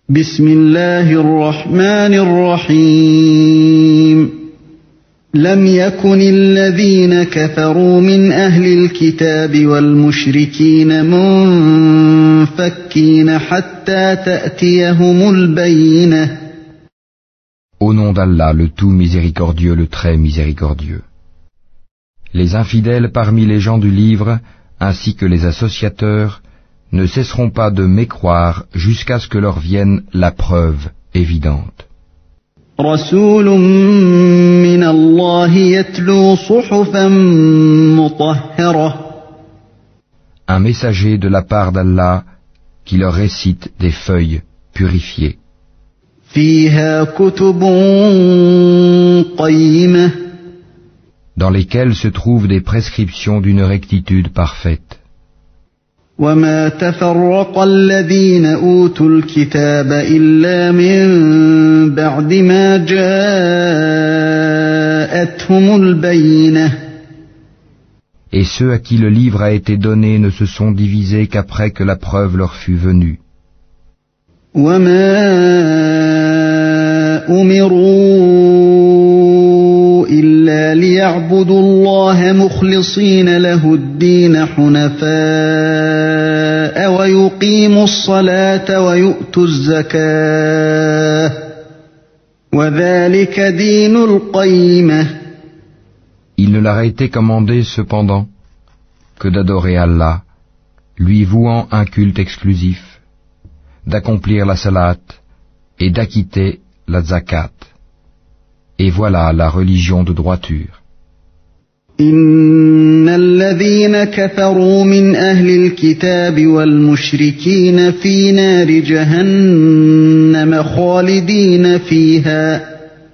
بسم الله الرحمن الرحيم لم يكن الذين كفروا من أهل الكتاب والمشركين منفكين حتى تأتيهم البينة. Au nom d'Allah, le tout miséricordieux, le très miséricordieux. Les infidèles parmi les gens du livre, ainsi que les associateurs, ne cesseront pas de mécroire jusqu'à ce que leur vienne la preuve évidente. رسول من الله يتلو صحفا مطهرة. Un messager de la part d'Allah qui leur récite des feuilles purifiées. فيها كتب قيمة. Dans lesquelles se trouvent des prescriptions d'une rectitude parfaite. وما تفرق الذين أوتوا الكتاب إلا من بعد ما جاءتهم البينة. Et ceux à qui le livre a été donné ne se sont divisés qu'après que la preuve leur fut venue. وما أمروا إلا ليعبدوا الله مخلصين له الدين حنفاء ويقيموا الصلاة ويؤتوا الزكاة وذلك دين القيمة. Il ne leur a été commandé cependant que d'adorer Allah, lui vouant un culte exclusif, d'accomplir la salat et d'acquitter la zakat. Et voilà la religion de droiture. إن الذين كفروا من أهل الكتاب والمشركين في نار جهنم خالدين فيها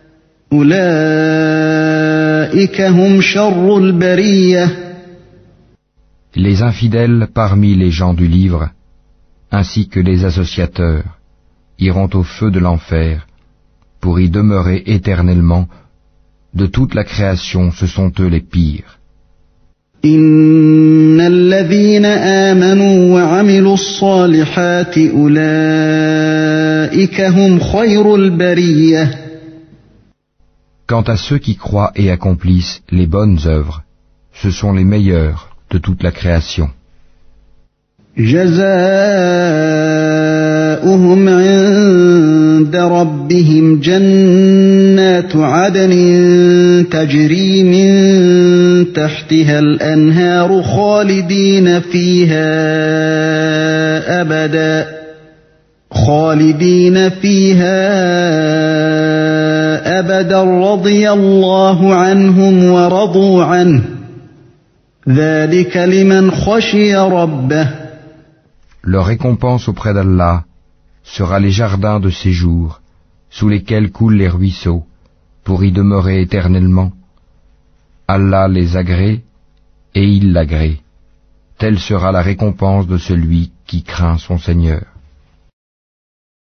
أولئك هم شر البرية. Les infidèles parmi les gens du livre, ainsi que les associateurs, iront au feu de l'enfer, pour y demeurer éternellement. De toute la création, ce sont eux les pires. إن الذين آمنوا وعملوا الصالحات أولئك هم خير البرية. Quant à ceux qui croient et accomplissent les bonnes œuvres, ce sont les meilleurs de toute la création. جزاؤهم عند ربهم جنات عدن تجري من تحتها الأنهار خالدين فيها أبدا رضي الله عنهم ورضوا عنه ذلك لمن خشي ربه. Leur récompense auprès d'Allah sera les jardins de séjour, sous lesquels coulent les ruisseaux, pour y demeurer éternellement. Allah les agrée, et il l'agrée. Telle sera la récompense de celui qui craint son Seigneur.